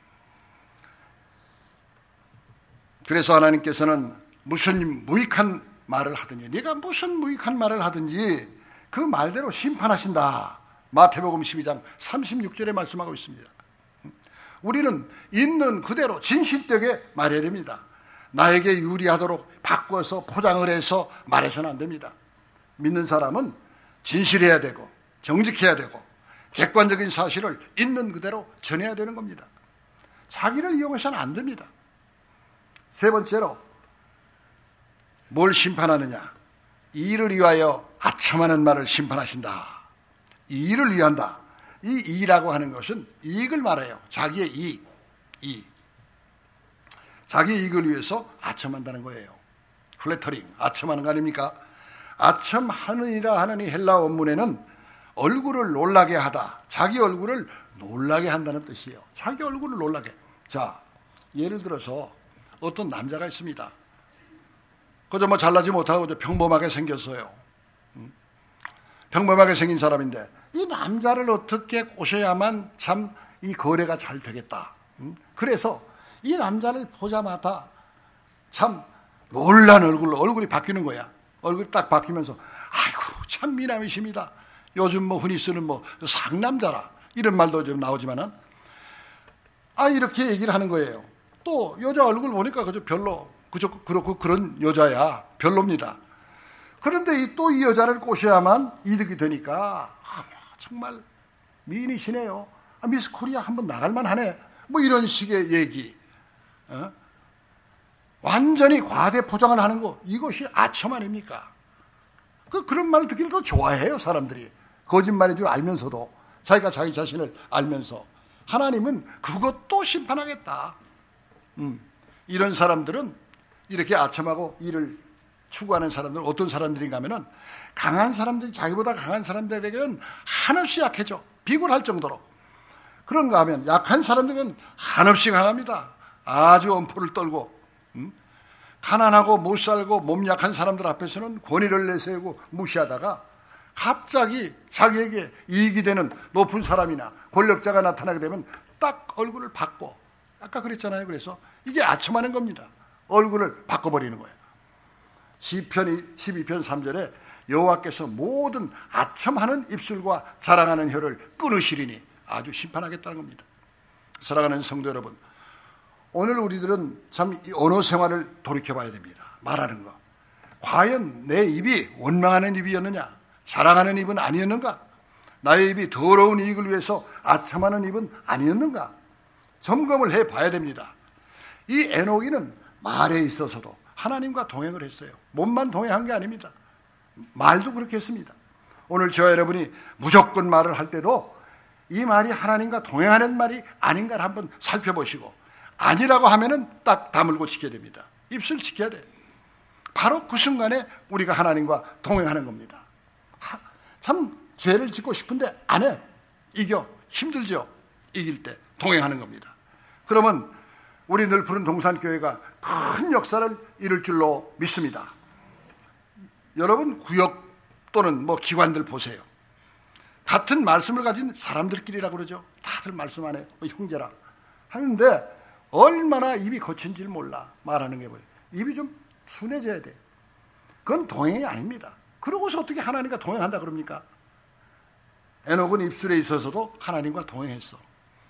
그래서 하나님께서는 무슨 무익한 말을 하든지, 네가 무슨 무익한 말을 하든지 그 말대로 심판하신다. 마태복음 12장 36절에 말씀하고 있습니다. 우리는 있는 그대로 진실되게 말해야 됩니다. 나에게 유리하도록 바꿔서 포장을 해서 말해서는 안 됩니다. 믿는 사람은 진실해야 되고 정직해야 되고 객관적인 사실을 있는 그대로 전해야 되는 겁니다. 자기를 이용해서는 안 됩니다. 세 번째로 뭘 심판하느냐? 이를 위하여 아첨하는 말을 심판하신다. 이를 위한다. 이 이라고 하는 것은 이익을 말해요. 자기의 이익. 자기 이익을 위해서 아첨한다는 거예요. 플래터링, 아첨하는 거 아닙니까? 아첨하느니라 하는 이 헬라 원문에는 얼굴을 놀라게 하다. 자기 얼굴을 놀라게 한다는 뜻이에요. 자기 얼굴을 놀라게. 자, 예를 들어서 어떤 남자가 있습니다. 그저 뭐 잘나지 못하고 평범하게 생겼어요. 평범하게 생긴 사람인데 이 남자를 어떻게 꼬셔야만 참 이 거래가 잘 되겠다. 그래서 이 남자를 보자마자 참 놀란 얼굴이 바뀌는 거야. 얼굴이 딱 바뀌면서 아이고 참 미남이십니다. 요즘 뭐 흔히 쓰는 뭐 상남자라 이런 말도 좀 나오지만은 이렇게 얘기를 하는 거예요. 또 여자 얼굴 보니까 그저 별로 그렇고 그런 여자야 별로입니다. 그런데 또 이 여자를 꼬셔야만 이득이 되니까 정말 미인이시네요. 미스 코리아 한번 나갈만 하네. 뭐 이런 식의 얘기. 완전히 과대 포장을 하는 거 이것이 아첨 아닙니까? 그런 말을 듣기를 더 좋아해요. 사람들이. 거짓말인 줄 알면서도 자기가 자기 자신을 알면서 하나님은 그것도 심판하겠다. 이런 사람들은 이렇게 아첨하고 일을 추구하는 사람들은 어떤 사람들인가 하면은 강한 사람들이 자기보다 강한 사람들에게는 한없이 약해져. 비굴할 정도로. 그런가 하면 약한 사람들은 한없이 강합니다. 아주 엄포를 떨고 가난하고 못 살고 몸 약한 사람들 앞에서는 권위를 내세우고 무시하다가 갑자기 자기에게 이익이 되는 높은 사람이나 권력자가 나타나게 되면 딱 얼굴을 바꿔. 아까 그랬잖아요. 그래서 이게 아첨하는 겁니다. 얼굴을 바꿔버리는 거예요. 시편 12편 3절에 여호와께서 모든 아첨하는 입술과 자랑하는 혀를 끊으시리니 아주 심판하겠다는 겁니다. 사랑하는 성도 여러분, 오늘 우리들은 참 이 언어 생활을 돌이켜봐야 됩니다. 말하는 거. 과연 내 입이 원망하는 입이었느냐? 사랑하는 입은 아니었는가? 나의 입이 더러운 이익을 위해서 아첨하는 입은 아니었는가? 점검을 해봐야 됩니다. 이 에녹이는 말에 있어서도 하나님과 동행을 했어요. 몸만 동행한 게 아닙니다. 말도 그렇게 했습니다. 오늘 저와 여러분이 무조건 말을 할 때도 이 말이 하나님과 동행하는 말이 아닌가를 한번 살펴보시고, 아니라고 하면은 딱 다물고 지켜야 됩니다. 입술 지켜야 돼. 바로 그 순간에 우리가 하나님과 동행하는 겁니다. 참 죄를 짓고 싶은데 안 해. 이겨. 힘들죠. 이길 때 동행하는 겁니다. 그러면 우리 늘 푸른 동산교회가 큰 역사를 이룰 줄로 믿습니다. 여러분 구역 또는 뭐 기관들 보세요. 같은 말씀을 가진 사람들끼리라고 그러죠. 다들 말씀 안 해. 형제라 하는데 얼마나 입이 거친지 몰라. 말하는 게 뭐예요. 입이 좀 순해져야 돼. 그건 동행이 아닙니다. 그러고서 어떻게 하나님과 동행한다 그럽니까? 에녹은 입술에 있어서도 하나님과 동행했어.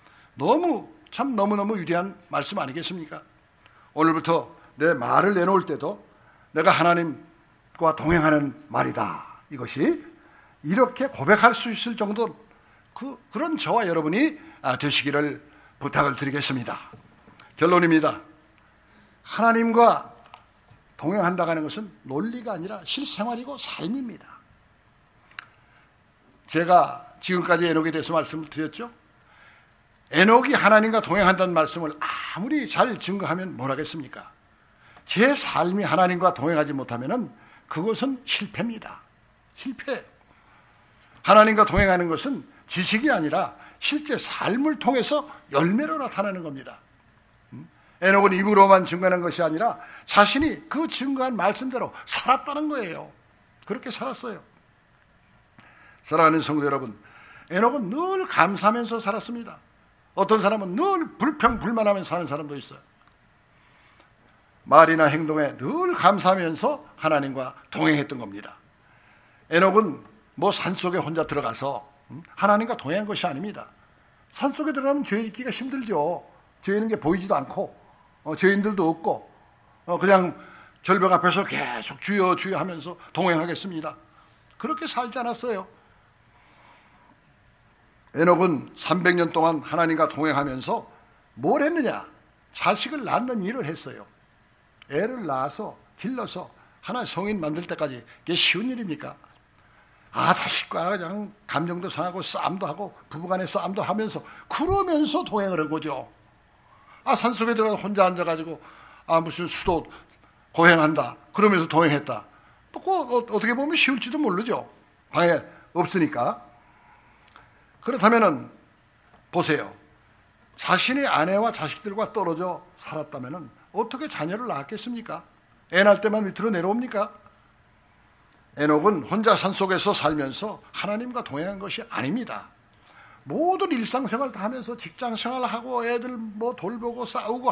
너무너무 위대한 말씀 아니겠습니까? 오늘부터 내 말을 내놓을 때도 내가 하나님과 동행하는 말이다. 이것이 이렇게 고백할 수 있을 정도 그런 저와 여러분이 되시기를 부탁을 드리겠습니다. 결론입니다. 하나님과 동행한다고 하는 것은 논리가 아니라 실생활이고 삶입니다. 제가 지금까지 에녹에 대해서 말씀을 드렸죠. 에녹이 하나님과 동행한다는 말씀을 아무리 잘 증거하면 뭘 하겠습니까? 제 삶이 하나님과 동행하지 못하면 그것은 실패입니다. 실패. 하나님과 동행하는 것은 지식이 아니라 실제 삶을 통해서 열매로 나타나는 겁니다. 에녹은 입으로만 증거하는 것이 아니라 자신이 그 증거한 말씀대로 살았다는 거예요. 그렇게 살았어요. 사랑하는 성도 여러분, 에녹은 늘 감사하면서 살았습니다. 어떤 사람은 늘 불평불만하면서 사는 사람도 있어요. 말이나 행동에 늘 감사하면서 하나님과 동행했던 겁니다. 에녹은 뭐 산속에 혼자 들어가서 하나님과 동행한 것이 아닙니다. 산속에 들어가면 죄 있기가 힘들죠. 죄 있는 게 보이지도 않고 죄인들도 없고 그냥 절벽 앞에서 계속 주여 주여 하면서 동행하겠습니다. 그렇게 살지 않았어요. 에녹은 300년 동안 하나님과 동행하면서 뭘 했느냐? 자식을 낳는 일을 했어요. 애를 낳아서 길러서 하나 성인 만들 때까지 이게 쉬운 일입니까? 자식과 그냥 감정도 상하고 싸움도 하고 부부간에 싸움도 하면서 그러면서 동행을 한 거죠. 산속에 들어가서 혼자 앉아가지고 무슨 수도 고행한다 그러면서 동행했다. 어떻게 보면 쉬울지도 모르죠. 방에 없으니까. 그렇다면은 보세요. 자신의 아내와 자식들과 떨어져 살았다면은 어떻게 자녀를 낳았겠습니까? 애 낳을 때만 밑으로 내려옵니까? 에녹은 혼자 산속에서 살면서 하나님과 동행한 것이 아닙니다. 모든 일상생활 다 하면서 직장생활하고 애들 뭐 돌보고 싸우고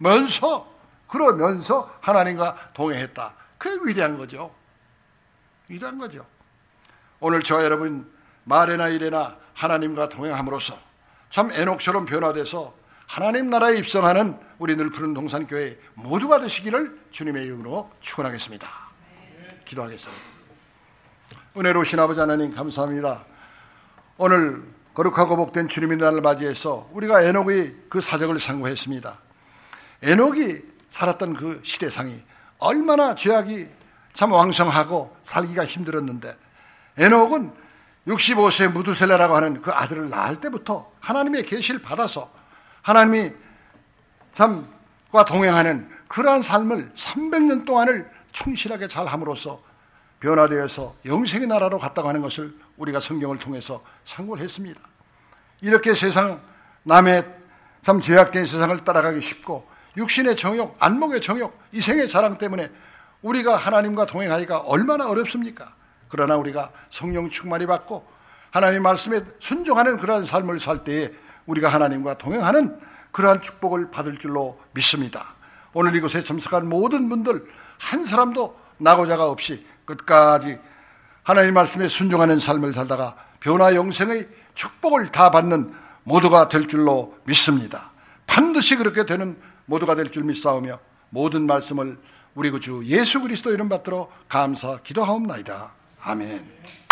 그러면서 하나님과 동행했다. 그게 위대한 거죠. 위대한 거죠. 오늘 저와 여러분 말에나 일에나 하나님과 동행함으로써 참 에녹처럼 변화돼서 하나님 나라에 입성하는 우리 늘 푸른 동산교회 모두가 되시기를 주님의 이름으로 축원하겠습니다. 기도하겠습니다. 은혜로우신 아버지 하나님 감사합니다. 오늘 거룩하고 복된 주님의 날을 맞이해서 우리가 에녹의 그 사적을 상고했습니다. 에녹이 살았던 그 시대상이 얼마나 죄악이 참 왕성하고 살기가 힘들었는데 에녹은 65세 무두셀라라고 하는 그 아들을 낳을 때부터 하나님의 계시를 받아서 하나님이 참과 동행하는 그러한 삶을 300년 동안을 충실하게 잘 함으로써 변화되어서 영생의 나라로 갔다고 하는 것을 우리가 성경을 통해서 상고를 했습니다. 이렇게 세상 남의 참 죄악된 세상을 따라가기 쉽고 육신의 정욕, 안목의 정욕, 이생의 자랑 때문에 우리가 하나님과 동행하기가 얼마나 어렵습니까? 그러나 우리가 성령 충만이 받고 하나님 말씀에 순종하는 그러한 삶을 살 때에 우리가 하나님과 동행하는 그러한 축복을 받을 줄로 믿습니다. 오늘 이곳에 참석한 모든 분들 한 사람도 나고자가 없이 끝까지 하나님 말씀에 순종하는 삶을 살다가 변화 영생의 축복을 다 받는 모두가 될 줄로 믿습니다. 반드시 그렇게 되는 모두가 될 줄 믿사오며 모든 말씀을 우리 구 주 예수 그리스도 이름 받들어 감사 기도하옵나이다. 아멘.